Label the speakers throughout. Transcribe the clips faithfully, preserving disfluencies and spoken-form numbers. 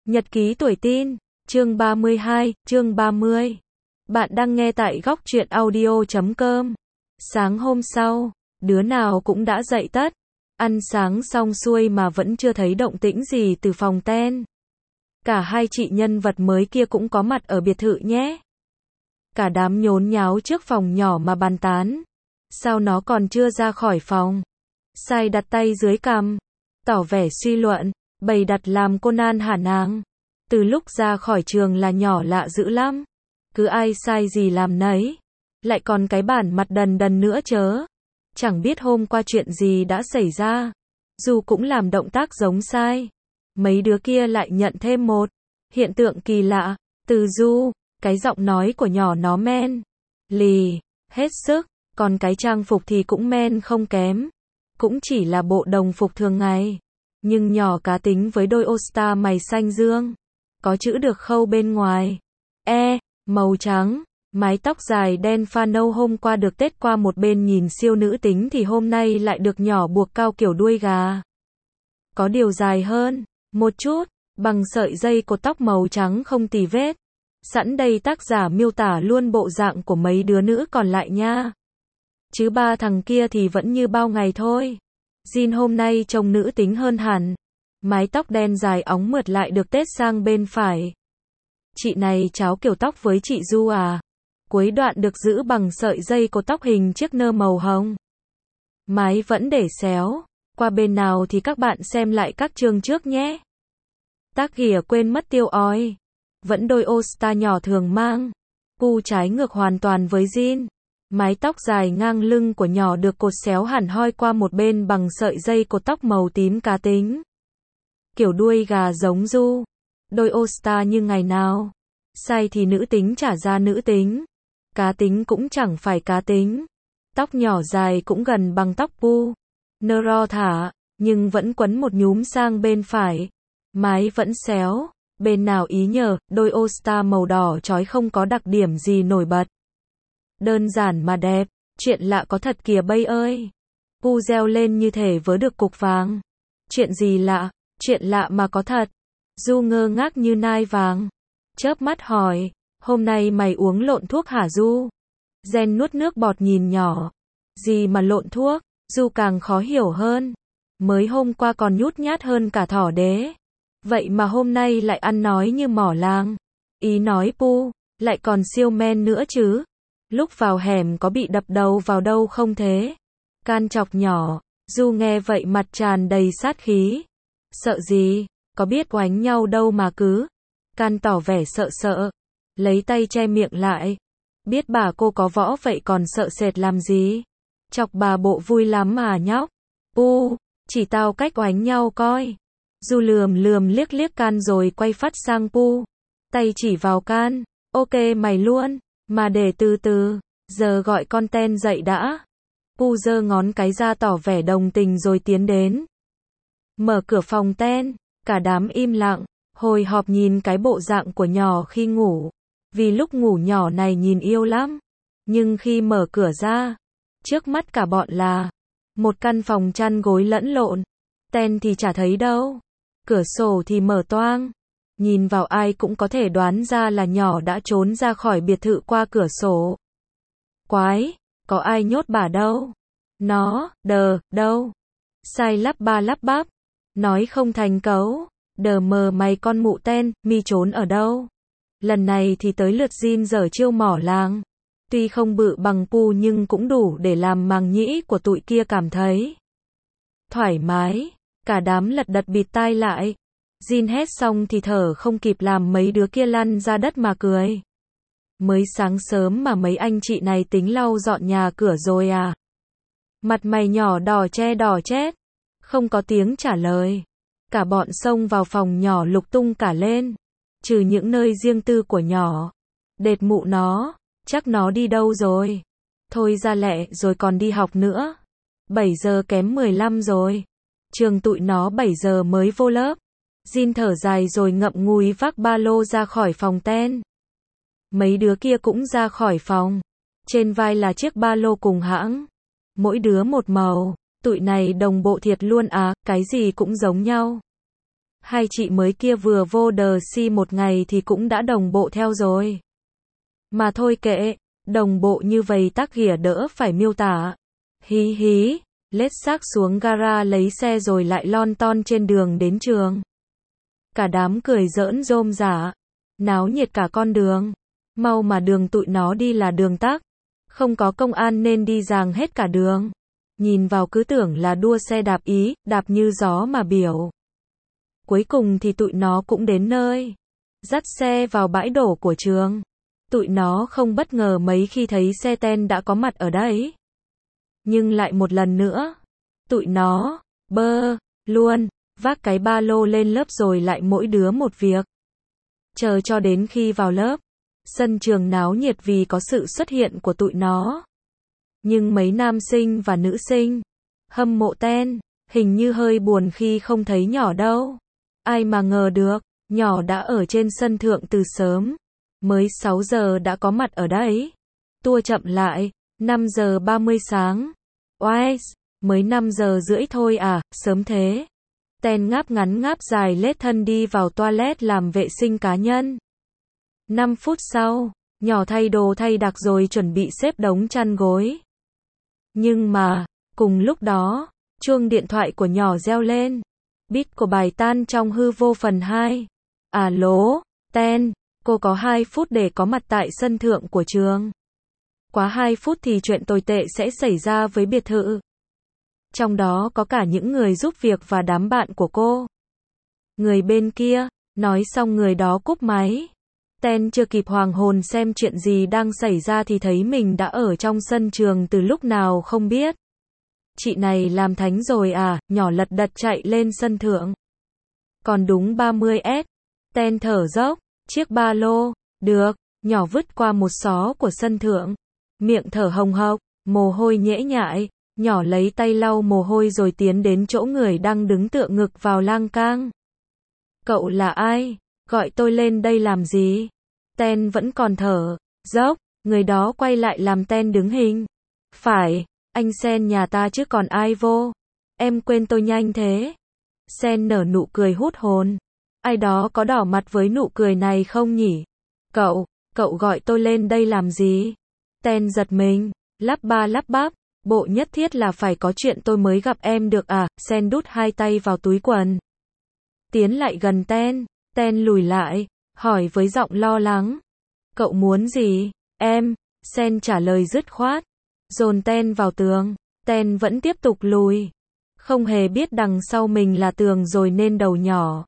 Speaker 1: Nhật ký tuổi teen, chương ba mươi hai, chương ba mươi. Bạn đang nghe tại góc truyện audio chấm com. Sáng hôm sau, đứa nào cũng đã dậy tất. Ăn sáng xong xuôi mà vẫn chưa thấy động tĩnh gì từ phòng ten. Cả hai chị nhân vật mới kia cũng có mặt ở biệt thự nhé. Cả đám nhốn nháo trước phòng nhỏ mà bàn tán. Sao nó còn chưa ra khỏi phòng? Sai đặt tay dưới cằm, tỏ vẻ suy luận, bày đặt làm Conan hả nàng. Từ lúc ra khỏi trường là nhỏ lạ dữ lắm. Cứ ai sai gì làm nấy. Lại còn cái bản mặt đần đần nữa chớ. Chẳng biết hôm qua chuyện gì đã xảy ra. Dù cũng làm động tác giống sai. Mấy đứa kia lại nhận thêm một hiện tượng kỳ lạ. Từ Du, cái giọng nói của nhỏ nó men lì hết sức. Còn cái trang phục thì cũng men không kém. Cũng chỉ là bộ đồng phục thường ngày. Nhưng nhỏ cá tính với đôi all-star mày xanh dương. Có chữ được khâu bên ngoài. E, màu trắng. Mái tóc dài đen pha nâu hôm qua được tết qua một bên nhìn siêu nữ tính thì hôm nay lại được nhỏ buộc cao kiểu đuôi gà. Có điều dài hơn một chút, bằng sợi dây cột tóc màu trắng không tì vết. Sẵn đây tác giả miêu tả luôn bộ dạng của mấy đứa nữ còn lại nha. Chứ ba thằng kia thì vẫn như bao ngày thôi. Jin hôm nay trông nữ tính hơn hẳn. Mái tóc đen dài óng mượt lại được tết sang bên phải. Chị này cháo kiểu tóc với chị Du à? Cuối đoạn được giữ bằng sợi dây cột tóc hình chiếc nơ màu hồng. Mái vẫn để xéo. Qua bên nào thì các bạn xem lại các chương trước nhé. Tác ghỉa quên mất tiêu ói. Vẫn đôi all-star nhỏ thường mang. Cu trái ngược hoàn toàn với Jin. Mái tóc dài ngang lưng của nhỏ được cột xéo hẳn hoi qua một bên bằng sợi dây cột tóc màu tím cá tính. Kiểu đuôi gà giống Du. Đôi all-star như ngày nào. Sai thì nữ tính trả ra nữ tính. Cá tính cũng chẳng phải cá tính. Tóc nhỏ dài cũng gần bằng tóc Pu. Nơ ro thả, nhưng vẫn quấn một nhúm sang bên phải. Mái vẫn xéo. Bên nào ý nhờ, đôi all-star màu đỏ chói không có đặc điểm gì nổi bật. Đơn giản mà đẹp, chuyện lạ có thật kìa bây ơi. Pu reo lên như thể vớ được cục vàng. Chuyện gì lạ, chuyện lạ mà có thật. Du ngơ ngác như nai vàng. Chớp mắt hỏi, hôm nay mày uống lộn thuốc hả Du? Jen nuốt nước bọt nhìn nhỏ. Gì mà lộn thuốc, Du càng khó hiểu hơn. Mới hôm qua còn nhút nhát hơn cả thỏ đế. Vậy mà hôm nay lại ăn nói như mỏ làng. Ý nói Pu, lại còn siêu men nữa chứ. Lúc vào hẻm có bị đập đầu vào đâu không thế? Can chọc nhỏ. Du nghe vậy mặt tràn đầy sát khí. Sợ gì, có biết oánh nhau đâu mà cứ. Can tỏ vẻ sợ sợ. Lấy tay che miệng lại. Biết bà cô có võ vậy còn sợ sệt làm gì? Chọc bà bộ vui lắm mà nhóc. Pu, chỉ tao cách oánh nhau coi. Du lườm lườm liếc liếc Can rồi quay phát sang Pu. Tay chỉ vào Can. Ok mày luôn. Mà để từ từ. Giờ gọi con ten dậy đã. Pu giơ ngón cái ra tỏ vẻ đồng tình rồi tiến đến. Mở cửa phòng ten. Cả đám im lặng. Hồi hộp nhìn cái bộ dạng của nhỏ khi ngủ. Vì lúc ngủ nhỏ này nhìn yêu lắm. Nhưng khi mở cửa ra. Trước mắt cả bọn là một căn phòng chăn gối lẫn lộn. Ten thì chả thấy đâu. Cửa sổ thì mở toang. Nhìn vào ai cũng có thể đoán ra là nhỏ đã trốn ra khỏi biệt thự qua cửa sổ. Quái, có ai nhốt bà đâu? Nó, đờ, đâu? Sai lắp ba lắp bắp. Nói không thành cấu. Đờ mờ mày con mụ ten, mi trốn ở đâu? Lần này thì tới lượt Jin giở chiêu mỏ làng. Tuy không bự bằng Pu nhưng cũng đủ để làm màng nhĩ của tụi kia cảm thấy thoải mái. Cả đám lật đật bịt tai lại. Jin hét xong thì thở không kịp làm mấy đứa kia lăn ra đất mà cười. Mới sáng sớm mà mấy anh chị này tính lau dọn nhà cửa rồi à? Mặt mày nhỏ đỏ che đỏ chết. Không có tiếng trả lời. Cả bọn xông vào phòng nhỏ lục tung cả lên. Trừ những nơi riêng tư của nhỏ. Đệt mụ nó, chắc nó đi đâu rồi. Thôi ra lẹ rồi còn đi học nữa. bảy giờ kém mười lăm rồi. Trường tụi nó bảy giờ mới vô lớp. Jin thở dài rồi ngậm ngùi vác ba lô ra khỏi phòng ten. Mấy đứa kia cũng ra khỏi phòng. Trên vai là chiếc ba lô cùng hãng. Mỗi đứa một màu. Tụi này đồng bộ thiệt luôn à, cái gì cũng giống nhau. Hai chị mới kia vừa vô đờ si một ngày thì cũng đã đồng bộ theo rồi. Mà thôi kệ, đồng bộ như vậy tắc ghỉa đỡ phải miêu tả. Hí hí, lết xác xuống gara lấy xe rồi lại lon ton trên đường đến trường. Cả đám cười giỡn rôm rả, náo nhiệt cả con đường. Mau mà đường tụi nó đi là đường tắc, không có công an nên đi giằng hết cả đường. Nhìn vào cứ tưởng là đua xe đạp Ý, đạp như gió mà biểu. Cuối cùng thì tụi nó cũng đến nơi. Dắt xe vào bãi đổ của trường. Tụi nó không bất ngờ mấy khi thấy xe ten đã có mặt ở đấy. Nhưng lại một lần nữa, tụi nó, bơ, luôn, vác cái ba lô lên lớp rồi lại mỗi đứa một việc. Chờ cho đến khi vào lớp, sân trường náo nhiệt vì có sự xuất hiện của tụi nó. Nhưng mấy nam sinh và nữ sinh hâm mộ ten, hình như hơi buồn khi không thấy nhỏ đâu. Ai mà ngờ được, nhỏ đã ở trên sân thượng từ sớm. Mới sáu giờ đã có mặt ở đấy. Tua chậm lại, năm giờ ba mươi sáng. Oais, mới năm giờ rưỡi thôi à, sớm thế. Ten ngáp ngắn ngáp dài lết thân đi vào toilet làm vệ sinh cá nhân. năm phút sau, nhỏ thay đồ thay đặc rồi chuẩn bị xếp đống chăn gối. Nhưng mà, cùng lúc đó, chuông điện thoại của nhỏ reo lên. Beat của bài tan trong hư vô phần hai. Alo, Ten, cô có hai phút để có mặt tại sân thượng của trường. Quá hai phút thì chuyện tồi tệ sẽ xảy ra với biệt thự. Trong đó có cả những người giúp việc và đám bạn của cô. Người bên kia, nói xong người đó cúp máy. Ten chưa kịp hoàng hồn xem chuyện gì đang xảy ra thì thấy mình đã ở trong sân trường từ lúc nào không biết. Chị này làm thánh rồi à, nhỏ lật đật chạy lên sân thượng. Còn đúng ba mươi ét, Ten thở dốc, chiếc ba lô, được, nhỏ vứt qua một xó của sân thượng. Miệng thở hồng hộc, mồ hôi nhễ nhại, nhỏ lấy tay lau mồ hôi rồi tiến đến chỗ người đang đứng tựa ngực vào lan can. Cậu là ai? Gọi tôi lên đây làm gì? Ten vẫn còn thở dốc, người đó quay lại làm Ten đứng hình. Phải, anh Sen nhà ta chứ còn ai vô. Em quên tôi nhanh thế. Sen nở nụ cười hút hồn. Ai đó có đỏ mặt với nụ cười này không nhỉ? Cậu, cậu gọi tôi lên đây làm gì? Ten giật mình, lắp ba lắp bắp. Bộ nhất thiết là phải có chuyện tôi mới gặp em được à? Sen đút hai tay vào túi quần. Tiến lại gần Ten, Ten lùi lại, hỏi với giọng lo lắng. Cậu muốn gì? Em, Sen trả lời dứt khoát. Dồn Ten vào tường, Ten vẫn tiếp tục lùi. Không hề biết đằng sau mình là tường rồi nên đầu nhỏ.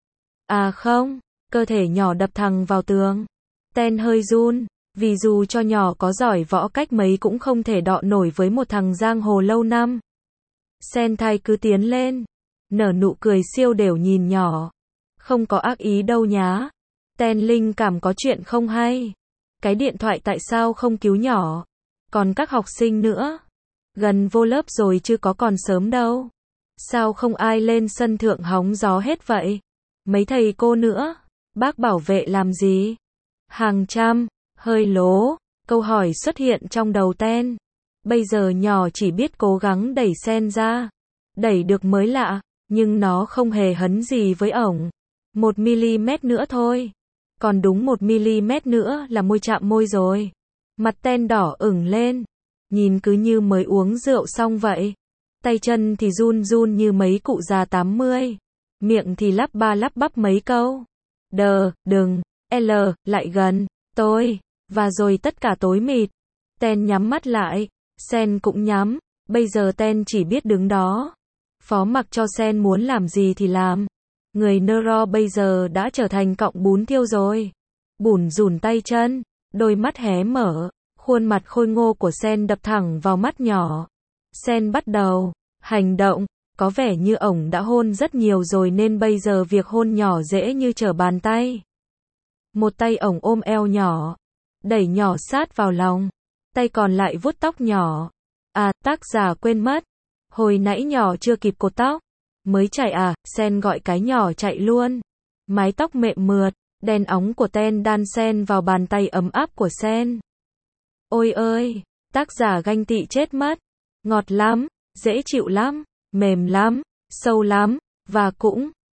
Speaker 1: À không, cơ thể nhỏ đập thẳng vào tường. Ten hơi run, vì dù cho nhỏ có giỏi võ cách mấy cũng không thể đọ nổi với một thằng giang hồ lâu năm. Sen thay cứ tiến lên, nở nụ cười siêu đều nhìn nhỏ. Không có ác ý đâu nhá. Ten linh cảm có chuyện không hay. Cái điện thoại tại sao không cứu nhỏ? Còn các học sinh nữa. Gần vô lớp rồi chứ có còn sớm đâu. Sao không ai lên sân thượng hóng gió hết vậy? Mấy thầy cô nữa. Bác bảo vệ làm gì? Hàng trăm, hơi lố. Câu hỏi xuất hiện trong đầu Ten. Bây giờ nhỏ chỉ biết cố gắng đẩy Sen ra. Đẩy được mới lạ, nhưng nó không hề hấn gì với ổng. Một mi-li-mét nữa thôi. Còn đúng một mi-li-mét nữa là môi chạm môi rồi. Mặt Ten đỏ ửng lên. Nhìn cứ như mới uống rượu xong vậy. Tay chân thì run run như mấy cụ già tám mươi. Miệng thì lắp ba lắp bắp mấy câu. Đờ, đừng, L, lại gần, tôi. Và rồi tất cả tối mịt. Ten nhắm mắt lại. Sen cũng nhắm. Bây giờ Ten chỉ biết đứng đó. Phó mặc cho Sen muốn làm gì thì làm. Người Neuro bây giờ đã trở thành cọng bún thiêu rồi. Bủn rủn tay chân, đôi mắt hé mở, khuôn mặt khôi ngô của Sen đập thẳng vào mắt nhỏ. Sen bắt đầu hành động, có vẻ như ổng đã hôn rất nhiều rồi nên bây giờ việc hôn nhỏ dễ như trở bàn tay. Một tay ổng ôm eo nhỏ, đẩy nhỏ sát vào lòng, tay còn lại vuốt tóc nhỏ. À, tác giả quên mất, hồi nãy nhỏ chưa kịp cột tóc. Mới chạy à, Sen gọi cái nhỏ chạy luôn. Mái tóc mệm mượt, đen óng của Ten đan xen vào bàn tay ấm áp của Sen. Ôi ơi, tác giả ganh tị chết mất. Ngọt lắm, dễ chịu lắm, mềm lắm, sâu lắm, và cũng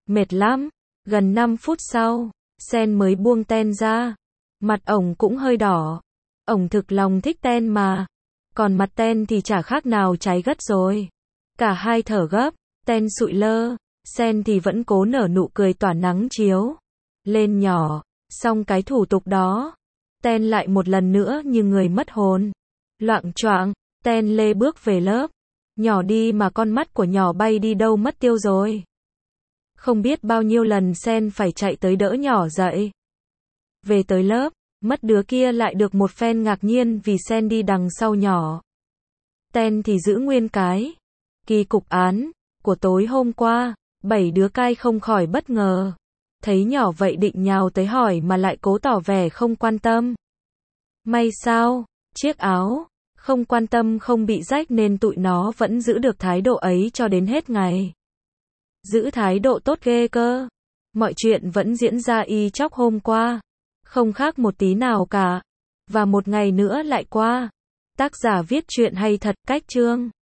Speaker 1: Mệt lắm. Gần năm phút sau, Sen mới buông Ten ra. Mặt ổng cũng hơi đỏ. Ổng thực lòng thích Ten mà. Còn mặt Ten thì chả khác nào cháy gất rồi. Cả hai thở gấp, Ten sụi lơ, Sen thì vẫn cố nở nụ cười tỏa nắng chiếu. Lên nhỏ, xong cái thủ tục đó. Ten lại một lần nữa như người mất hồn. Loạng choạng, Ten lê bước về lớp. Nhỏ đi mà con mắt của nhỏ bay đi đâu mất tiêu rồi. Không biết bao nhiêu lần Sen phải chạy tới đỡ nhỏ dậy. Về tới lớp, mất đứa kia lại được một phen ngạc nhiên vì Sen đi đằng sau nhỏ. Ten thì giữ nguyên cái kỳ cục án của tối hôm qua. Bảy đứa cai không khỏi bất ngờ. Thấy nhỏ vậy định nhào tới hỏi mà lại cố tỏ vẻ không quan tâm. May sao, chiếc áo không quan tâm không bị rách nên tụi nó vẫn giữ được thái độ ấy cho đến hết ngày. Giữ thái độ tốt ghê cơ. Mọi chuyện vẫn diễn ra y chóc hôm qua. Không khác một tí nào cả. Và một ngày nữa lại qua. Tác giả viết chuyện hay thật, cách chương.